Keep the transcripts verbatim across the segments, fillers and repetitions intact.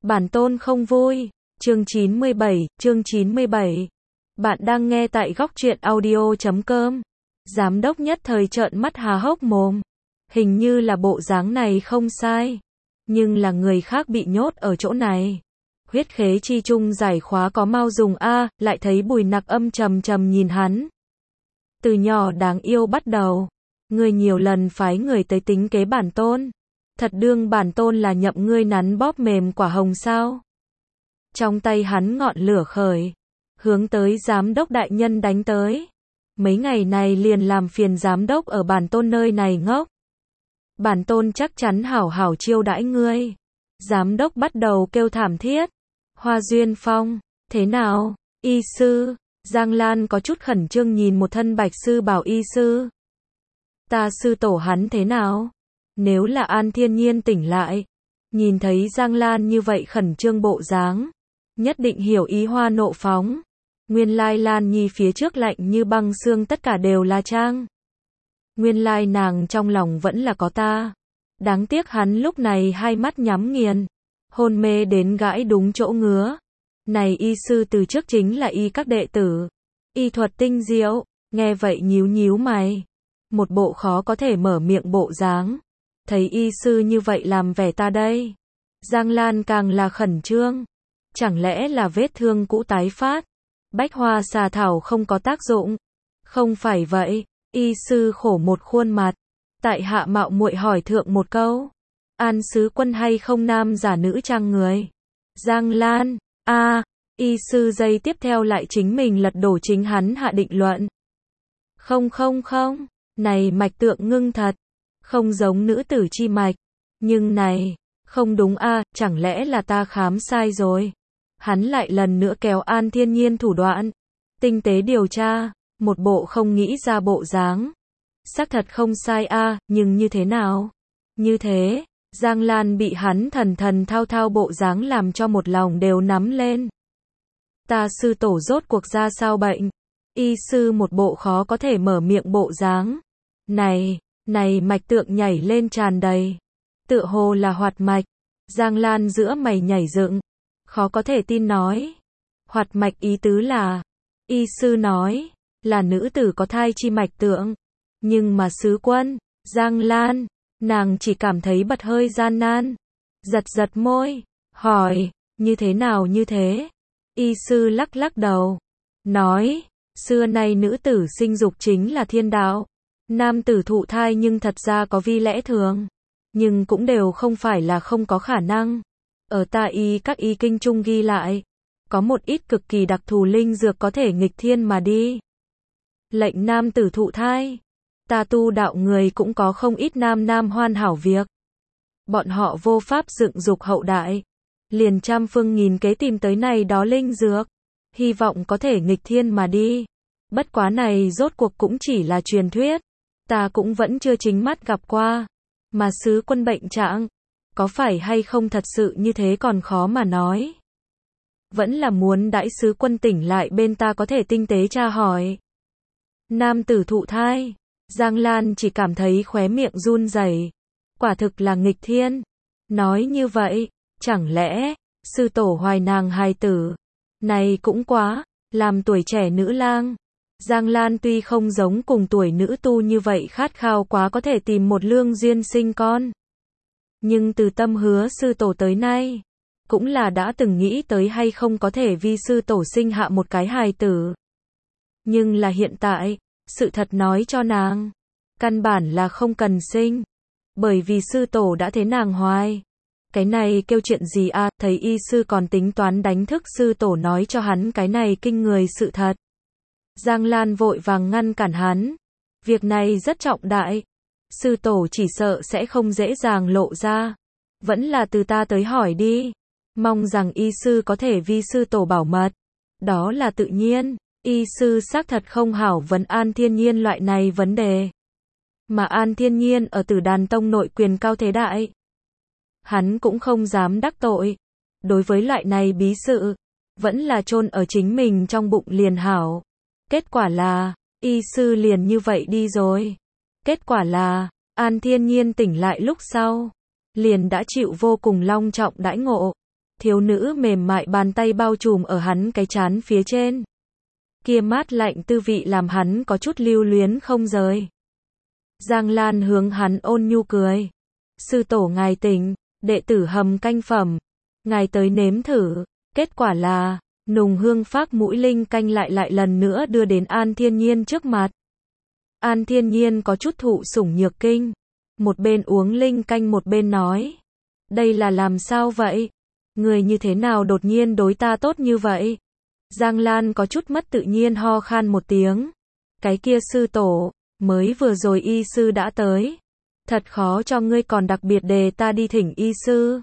Bản tôn không vui. Chương chín mươi bảy, chương chín mươi bảy. Bạn đang nghe tại góc truyện audio chấm com. Giám đốc nhất thời trợn mắt há hốc mồm. Hình như là bộ dáng này không sai. Nhưng là người khác bị nhốt ở chỗ này. Huyết khế chi chung giải khóa có mau dùng a, lại thấy Bùi Nặc âm trầm trầm nhìn hắn. Từ nhỏ đáng yêu bắt đầu. Ngươi nhiều lần phái người tới tính kế bản tôn. Thật đương bản tôn là nhậm ngươi nắn bóp mềm quả hồng sao? Trong tay hắn ngọn lửa khởi, hướng tới giám đốc đại nhân đánh tới. Mấy ngày này liền làm phiền giám đốc ở bản tôn nơi này ngốc. Bản tôn chắc chắn hảo hảo chiêu đãi ngươi. Giám đốc bắt đầu kêu thảm thiết. Hoa Duyên Phong, thế nào? Y sư, Giang Lan có chút khẩn trương nhìn một thân bạch sư bảo y sư. Ta sư tổ hắn thế nào? Nếu là An Thiên Nhiên tỉnh lại, nhìn thấy Giang Lan như vậy khẩn trương bộ dáng, nhất định hiểu ý hoa nộ phóng. Nguyên lai Lan Nhi phía trước lạnh như băng xương tất cả đều là trang. Nguyên lai nàng trong lòng vẫn là có ta. Đáng tiếc hắn lúc này hai mắt nhắm nghiền, hôn mê đến gãi đúng chỗ ngứa. Này y sư từ trước chính là y các đệ tử, y thuật tinh diệu, nghe vậy nhíu nhíu mày, một bộ khó có thể mở miệng bộ dáng. Thấy y sư như vậy làm vẻ ta đây. Giang Lan càng là khẩn trương. Chẳng lẽ là vết thương cũ tái phát? Bách hoa xà thảo không có tác dụng? Không phải vậy. Y sư khổ một khuôn mặt. Tại hạ mạo muội hỏi thượng một câu. An sứ quân hay không nam giả nữ trang người? Giang Lan, a à, y sư giây tiếp theo lại chính mình lật đổ chính hắn hạ định luận. Không không không, này mạch tượng ngưng thật. Không giống nữ tử chi mạch. Nhưng này, không đúng a, à, chẳng lẽ là ta khám sai rồi? Hắn lại lần nữa kéo An Thiên Nhiên thủ đoạn. Tinh tế điều tra, một bộ không nghĩ ra bộ dáng. Xác thật không sai a, à, nhưng như thế nào? Như thế, Giang Lan bị hắn thần thần thao thao bộ dáng làm cho một lòng đều nắm lên. Ta sư tổ rốt cuộc ra sao bệnh? Y sư một bộ khó có thể mở miệng bộ dáng. Này, này mạch tượng nhảy lên tràn đầy. Tựa hồ là hoạt mạch. Giang Lan giữa mày nhảy dựng. Khó có thể tin nói. Hoạt mạch ý tứ là. Y sư nói. Là nữ tử có thai chi mạch tượng. Nhưng mà sứ quân. Giang Lan. Nàng chỉ cảm thấy bật hơi gian nan. Giật giật môi. Hỏi. Như thế nào như thế? Y sư lắc lắc đầu. Nói. Xưa nay nữ tử sinh dục chính là thiên đạo. Nam tử thụ thai nhưng thật ra có vi lẽ thường. Nhưng cũng đều không phải là không có khả năng. Ở ta y các y kinh chung ghi lại. Có một ít cực kỳ đặc thù linh dược có thể nghịch thiên mà đi. Lệnh nam tử thụ thai. Ta tu đạo người cũng có không ít nam nam hoàn hảo việc. Bọn họ vô pháp dựng dục hậu đại. Liền trăm phương nghìn kế tìm tới này đó linh dược. Hy vọng có thể nghịch thiên mà đi. Bất quá này rốt cuộc cũng chỉ là truyền thuyết. Ta cũng vẫn chưa chính mắt gặp qua. Mà sứ quân bệnh trạng, có phải hay không thật sự như thế còn khó mà nói. Vẫn là muốn đãi sứ quân tỉnh lại bên ta có thể tinh tế tra hỏi. Nam tử thụ thai. Giang Lan chỉ cảm thấy khóe miệng run rẩy. Quả thực là nghịch thiên. Nói như vậy, chẳng lẽ, sư tổ hoài nàng hài tử. Này cũng quá, làm tuổi trẻ nữ lang. Giang Lan tuy không giống cùng tuổi nữ tu như vậy khát khao quá có thể tìm một lương duyên sinh con. Nhưng từ tâm hứa sư tổ tới nay, cũng là đã từng nghĩ tới hay không có thể vi sư tổ sinh hạ một cái hài tử. Nhưng là hiện tại, sự thật nói cho nàng, căn bản là không cần sinh. Bởi vì sư tổ đã thế nàng hoài. Cái này kêu chuyện gì à, thấy y sư còn tính toán đánh thức sư tổ nói cho hắn cái này kinh người sự thật. Giang Lan vội vàng ngăn cản hắn. Việc này rất trọng đại. Sư tổ chỉ sợ sẽ không dễ dàng lộ ra. Vẫn là từ ta tới hỏi đi. Mong rằng y sư có thể vi sư tổ bảo mật. Đó là tự nhiên. Y sư xác thật không hảo vấn An Thiên Nhiên loại này vấn đề. Mà An Thiên Nhiên ở Tử Đàn Tông nội quyền cao thế đại. Hắn cũng không dám đắc tội. Đối với loại này bí sự, vẫn là chôn ở chính mình trong bụng liền hảo. Kết quả là, y sư liền như vậy đi rồi. Kết quả là, An Thiên Nhiên tỉnh lại lúc sau, liền đã chịu vô cùng long trọng đãi ngộ. thiếu nữ mềm mại bàn tay bao trùm ở hắn cái trán phía trên. Kia mát lạnh tư vị làm hắn có chút lưu luyến không rời. Giang Lan hướng hắn ôn nhu cười. Sư tổ ngài tỉnh, đệ tử hầm canh phẩm. Ngài tới nếm thử, kết quả là, nùng hương phác mũi linh canh lại lại lần nữa đưa đến An Thiên Nhiên trước mặt. An Thiên Nhiên có chút thụ sủng nhược kinh. Một bên uống linh canh một bên nói. Đây là làm sao vậy? Người như thế nào đột nhiên đối ta tốt như vậy? Giang Lan có chút mất tự nhiên ho khan một tiếng. Cái kia sư tổ, mới vừa rồi y sư đã tới. Thật khó cho ngươi còn đặc biệt đề ta đi thỉnh y sư.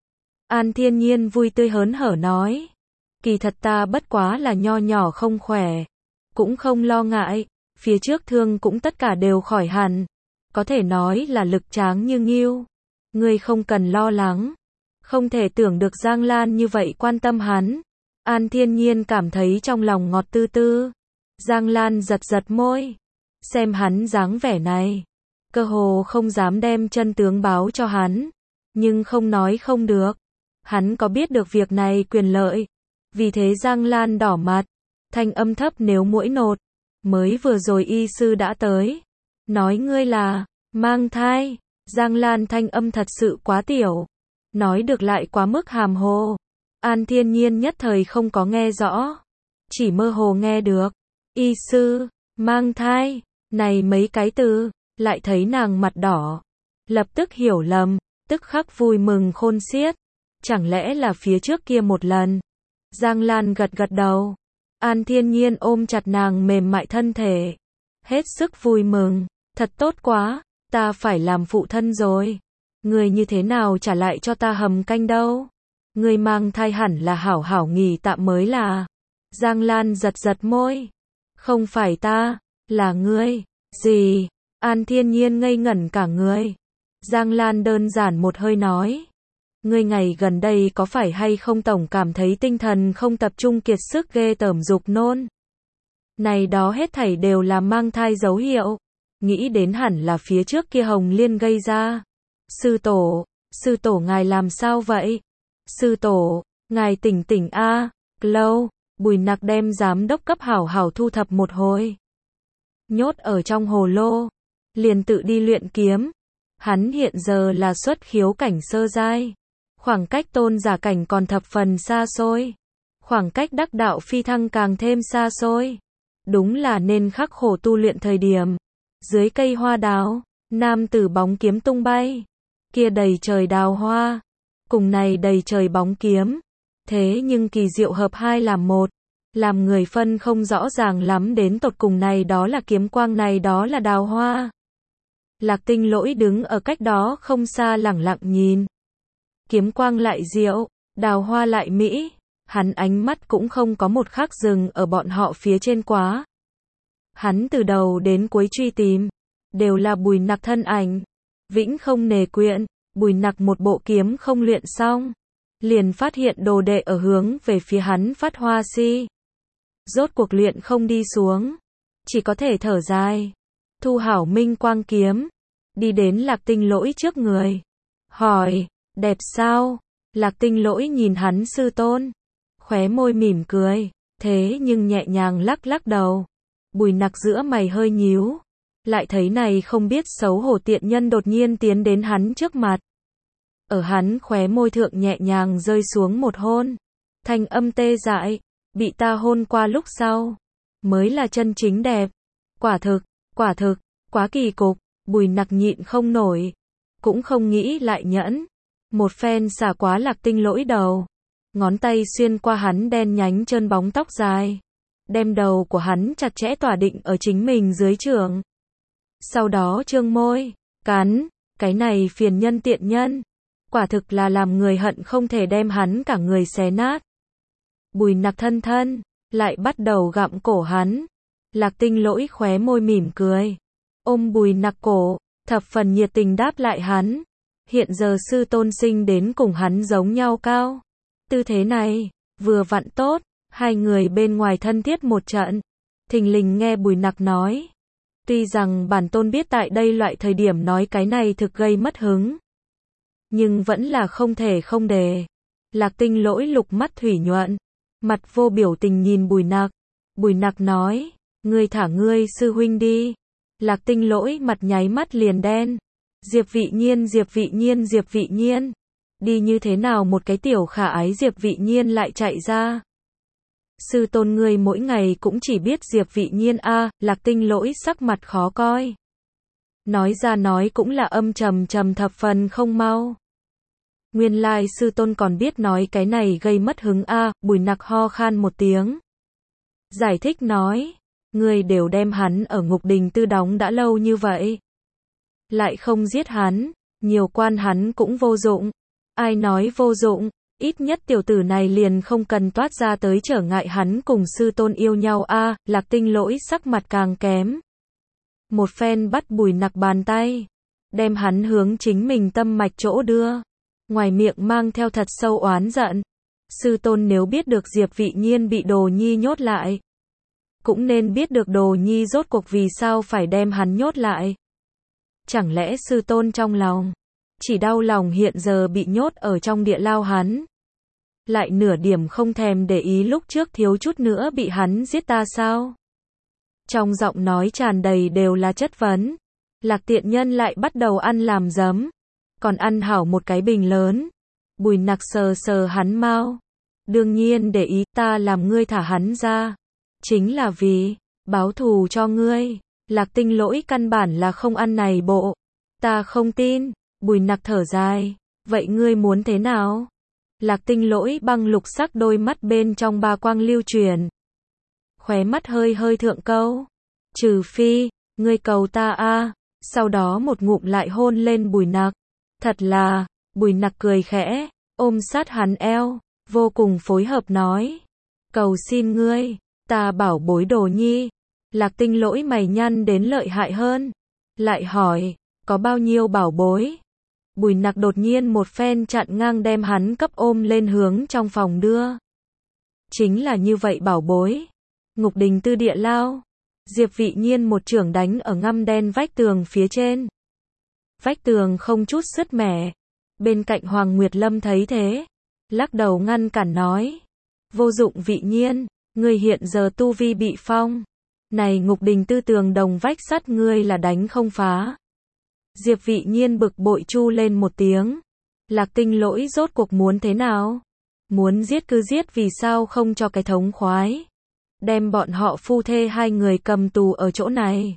An Thiên Nhiên vui tươi hớn hở nói. Kỳ thật ta bất quá là nho nhỏ không khỏe. Cũng không lo ngại, phía trước thương cũng tất cả đều khỏi hẳn. Có thể nói là lực tráng như ngưu. Ngươi không cần lo lắng. Không thể tưởng được Giang Lan như vậy quan tâm hắn. An Thiên Nhiên cảm thấy trong lòng ngọt tư tư. Giang Lan giật giật môi. Xem hắn dáng vẻ này. Cơ hồ không dám đem chân tướng báo cho hắn. Nhưng không nói không được. Hắn có biết được việc này quyền lợi. Vì thế Giang Lan đỏ mặt. Thanh âm thấp nếu mũi nột. Mới vừa rồi y sư đã tới. Nói ngươi là, mang thai. Giang Lan thanh âm thật sự quá tiểu. Nói được lại quá mức hàm hồ. An Thiên Nhiên nhất thời không có nghe rõ. Chỉ mơ hồ nghe được. Y sư, mang thai, này mấy cái từ, lại thấy nàng mặt đỏ. Lập tức hiểu lầm, tức khắc vui mừng khôn xiết. Chẳng lẽ là phía trước kia một lần. Giang Lan gật gật đầu. An Thiên Nhiên ôm chặt nàng mềm mại thân thể. Hết sức vui mừng, thật tốt quá, ta phải làm phụ thân rồi. Người như thế nào trả lại cho ta hầm canh đâu? Người mang thai hẳn là hảo hảo nghỉ tạm mới là. Giang Lan giật giật môi. Không phải ta, là ngươi. Gì? An Thiên Nhiên ngây ngẩn cả người. Giang Lan đơn giản một hơi nói. Ngươi ngày gần đây có phải hay không tổng cảm thấy tinh thần không tập trung kiệt sức ghê tởm dục nôn? Này đó hết thảy đều là mang thai dấu hiệu. Nghĩ đến hẳn là phía trước kia Hồng Liên gây ra. Sư tổ, sư tổ ngài làm sao vậy? Sư tổ, ngài tỉnh tỉnh a. Lâu, Bùi Nặc đem giám đốc cấp hảo hảo thu thập một hồi. Nhốt ở trong hồ lô, liền tự đi luyện kiếm. Hắn hiện giờ là xuất khiếu cảnh sơ giai. Khoảng cách tôn giả cảnh còn thập phần xa xôi. Khoảng cách đắc đạo phi thăng càng thêm xa xôi. Đúng là nên khắc khổ tu luyện thời điểm. Dưới cây hoa đào, nam tử bóng kiếm tung bay. Kia đầy trời đào hoa. Cùng này đầy trời bóng kiếm. Thế nhưng kỳ diệu hợp hai làm một. Làm người phân không rõ ràng lắm đến tột cùng này đó là kiếm quang này đó là đào hoa. Lạc Tinh Lỗi đứng ở cách đó không xa lẳng lặng nhìn. Kiếm quang lại diệu, đào hoa lại mỹ. Hắn ánh mắt cũng không có một khắc dừng ở bọn họ phía trên quá. Hắn từ đầu đến cuối truy tìm. Đều là Bùi Nặc thân ảnh. Vĩnh không nề quyện. Bùi Nặc một bộ kiếm không luyện xong. Liền phát hiện đồ đệ ở hướng về phía hắn phát hoa si. Rốt cuộc luyện không đi xuống. Chỉ có thể thở dài. Thu hảo minh quang kiếm. Đi đến Lạc Tinh Lỗi trước người. Hỏi, đẹp sao? Lạc Tinh Lỗi nhìn hắn sư tôn. Khóe môi mỉm cười. Thế nhưng nhẹ nhàng lắc lắc đầu. Bùi Nặc giữa mày hơi nhíu. Lại thấy này không biết xấu hổ tiện nhân đột nhiên tiến đến hắn trước mặt. Ở hắn khóe môi thượng nhẹ nhàng rơi xuống một hôn. Thanh âm tê dại. Bị ta hôn qua lúc sau. Mới là chân chính đẹp. Quả thực, quả thực, quá kỳ cục. Bùi Nặc nhịn không nổi. Cũng không nghĩ lại nhẫn. Một phen xả quá Lạc Tinh Lỗi đầu. Ngón tay xuyên qua hắn đen nhánh trơn bóng tóc dài. Đem đầu của hắn chặt chẽ tỏa định ở chính mình dưới trưởng. Sau đó trương môi, cắn, cái này phiền nhân tiện nhân. Quả thực là làm người hận không thể đem hắn cả người xé nát. Bùi Nặc thân thân, lại bắt đầu gặm cổ hắn. Lạc Tinh Lỗi khóe môi mỉm cười. Ôm Bùi Nặc cổ, thập phần nhiệt tình đáp lại hắn. Hiện giờ sư tôn sinh đến cùng hắn giống nhau cao. Tư thế này, vừa vặn tốt, hai người bên ngoài thân thiết một trận. Thình lình nghe Bùi Nặc nói. Tuy rằng bản tôn biết tại đây loại thời điểm nói cái này thực gây mất hứng. Nhưng vẫn là không thể không đề. Lạc Tinh Lỗi lục mắt thủy nhuận, mặt vô biểu tình nhìn Bùi Nặc. Bùi Nặc nói, ngươi thả ngươi sư huynh đi. Lạc Tinh Lỗi mặt nháy mắt liền đen. Diệp Vị Nhiên, Diệp Vị Nhiên, Diệp Vị Nhiên. Đi như thế nào một cái tiểu khả ái Diệp Vị Nhiên lại chạy ra? Sư tôn ngươi mỗi ngày cũng chỉ biết Diệp Vị Nhiên a, à, Lạc Tinh Lỗi sắc mặt khó coi. Nói ra nói cũng là âm trầm trầm thập phần không mau. Nguyên lai sư tôn còn biết nói cái này gây mất hứng a, à, Bùi Nặc ho khan một tiếng. Giải thích nói, ngươi đều đem hắn ở ngục đình tư đóng đã lâu như vậy. Lại không giết hắn, nhiều quan hắn cũng vô dụng. Ai nói vô dụng, ít nhất tiểu tử này liền không cần toát ra tới trở ngại hắn cùng sư tôn yêu nhau a, à, Lạc Tinh Lỗi sắc mặt càng kém. Một phen bắt Bùi Nặc bàn tay, đem hắn hướng chính mình tâm mạch chỗ đưa. Ngoài miệng mang theo thật sâu oán giận. Sư tôn nếu biết được Diệp Vị Nhiên bị Đồ Nhi nhốt lại, cũng nên biết được Đồ Nhi rốt cuộc vì sao phải đem hắn nhốt lại. Chẳng lẽ sư tôn trong lòng chỉ đau lòng hiện giờ bị nhốt ở trong địa lao hắn, lại nửa điểm không thèm để ý lúc trước thiếu chút nữa bị hắn giết ta sao? Trong giọng nói tràn đầy đều là chất vấn. Lạc tiện nhân lại bắt đầu ăn làm giấm, còn ăn hảo một cái bình lớn. Bùi Nặc sờ sờ hắn mau. Đương nhiên để ý, ta làm ngươi thả hắn ra, chính là vì báo thù cho ngươi. Lạc Tinh Lỗi căn bản là không ăn này bộ. Ta không tin. Bùi Nặc thở dài. Vậy ngươi muốn thế nào? Lạc Tinh Lỗi băng lục sắc đôi mắt bên trong ba quang lưu truyền. Khóe mắt hơi hơi thượng câu. Trừ phi, ngươi cầu ta a. Sau đó một ngụm lại hôn lên Bùi Nặc. Thật là, Bùi Nặc cười khẽ, ôm sát hắn eo, vô cùng phối hợp nói. Cầu xin ngươi, ta bảo bối Đồ Nhi. Lạc Tinh Lỗi mày nhăn đến lợi hại hơn. Lại hỏi, có bao nhiêu bảo bối? Bùi Nặc đột nhiên một phen chặn ngang đem hắn cấp ôm lên hướng trong phòng đưa. Chính là như vậy bảo bối. Ngục đình tư địa lao. Diệp Vị Nhiên một chưởng đánh ở ngăm đen vách tường phía trên. Vách tường không chút sứt mẻ. Bên cạnh Hoàng Nguyệt Lâm thấy thế, lắc đầu ngăn cản nói. Vô dụng Vị Nhiên, ngươi hiện giờ tu vi bị phong. Này ngục đình tư tường đồng vách sắt ngươi là đánh không phá. Diệp Vị Nhiên bực bội chu lên một tiếng. Lạc Tinh Lỗi rốt cuộc muốn thế nào? Muốn giết cứ giết, vì sao không cho cái thống khoái? Đem bọn họ phu thê hai người cầm tù ở chỗ này.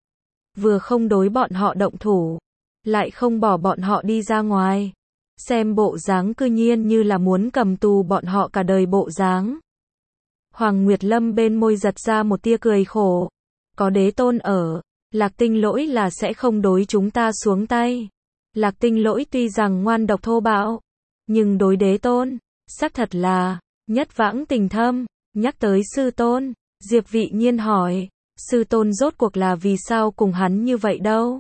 Vừa không đối bọn họ động thủ, lại không bỏ bọn họ đi ra ngoài. Xem bộ dáng cư nhiên như là muốn cầm tù bọn họ cả đời bộ dáng. Hoàng Nguyệt Lâm bên môi giật ra một tia cười khổ. Có đế tôn ở, Lạc Tinh Lỗi là sẽ không đối chúng ta xuống tay. Lạc Tinh Lỗi tuy rằng ngoan độc thô bạo, nhưng đối đế tôn, xác thật là nhất vãng tình thâm. Nhắc tới sư tôn, Diệp Vị Nhiên hỏi, sư tôn rốt cuộc là vì sao cùng hắn như vậy đâu?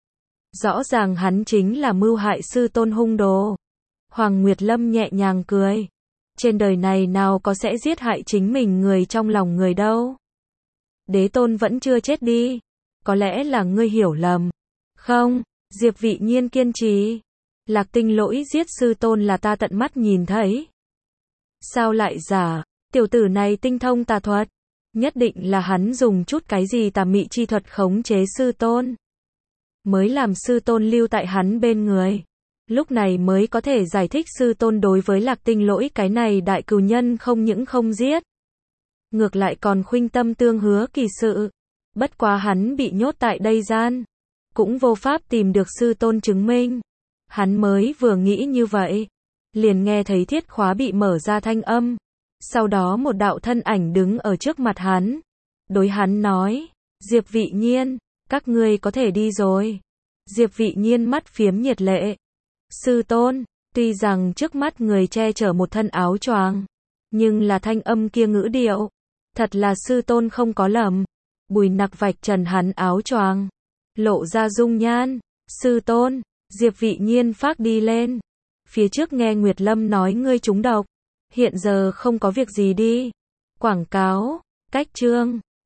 Rõ ràng hắn chính là mưu hại sư tôn hung đồ. Hoàng Nguyệt Lâm nhẹ nhàng cười. Trên đời này nào có sẽ giết hại chính mình người trong lòng người đâu. Đế tôn vẫn chưa chết đi. Có lẽ là ngươi hiểu lầm. Không, Diệp Vị Nhiên kiên trì. Lạc Tinh Lỗi giết sư tôn là ta tận mắt nhìn thấy. Sao lại giả? Tiểu tử này tinh thông tà thuật. Nhất định là hắn dùng chút cái gì tà mị chi thuật khống chế sư tôn, mới làm sư tôn lưu tại hắn bên người. Lúc này mới có thể giải thích sư tôn đối với Lạc Tinh Lỗi cái này đại cừu nhân không những không giết, ngược lại còn khuynh tâm tương hứa kỳ sự. Bất quá hắn bị nhốt tại đây gian, cũng vô pháp tìm được sư tôn chứng minh. Hắn mới vừa nghĩ như vậy, liền nghe thấy thiết khóa bị mở ra thanh âm. Sau đó một đạo thân ảnh đứng ở trước mặt hắn, đối hắn nói, Diệp Vị Nhiên, các ngươi có thể đi rồi. Diệp Vị Nhiên mắt phiếm nhiệt lệ. Sư tôn, tuy rằng trước mắt người che chở một thân áo choàng, nhưng là thanh âm kia ngữ điệu, thật là sư tôn không có lầm. Bùi Nặc vạch trần hắn áo choàng, lộ ra dung nhan. Sư tôn, Diệp Vị Nhiên phác đi lên. Phía trước nghe Nguyệt Lâm nói ngươi trúng độc, hiện giờ không có việc gì đi. Quảng cáo, cách chương.